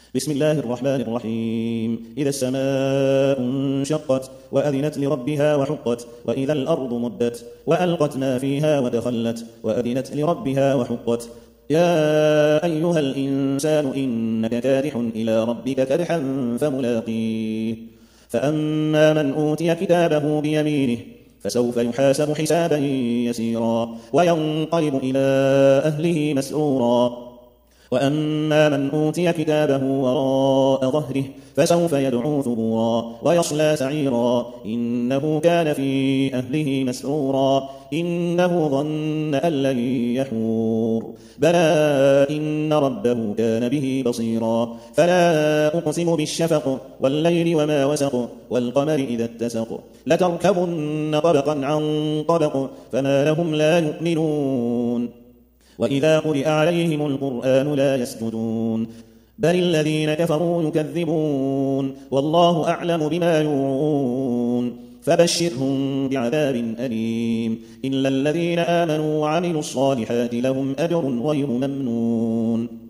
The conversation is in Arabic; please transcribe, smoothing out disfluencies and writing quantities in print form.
بسم الله الرحمن الرحيم إذا السماء انشقت وأذنت لربها وحقت وإذا الأرض مدت وألقت ما فيها ودخلت وأذنت لربها وحقت يا أيها الإنسان إنك كادح إلى ربك كدحا فملاقيه فأما من أوتي كتابه بيمينه فسوف يحاسب حسابا يسيرا وينقلب إلى أهله مسرورا وأما من أوتي كتابه وراء ظهره فسوف يدعو ثبورا ويصلى سعيرا إنه كان في أهله مسرورا إنه ظن أن لن يحور بلى إن ربه كان به بصيرا فلا أقسم بالشفق والليل وما وسق والقمر إذا اتسق لتركبن طبقا عن طبق فما لهم لا يؤمنون وإذا قرئ عليهم القرآن لا يسجدون بل الذين كفروا يكذبون والله أعلم بما يوعون فبشرهم بعذاب أليم إلا الذين آمنوا وعملوا الصالحات لهم أجر غير ممنون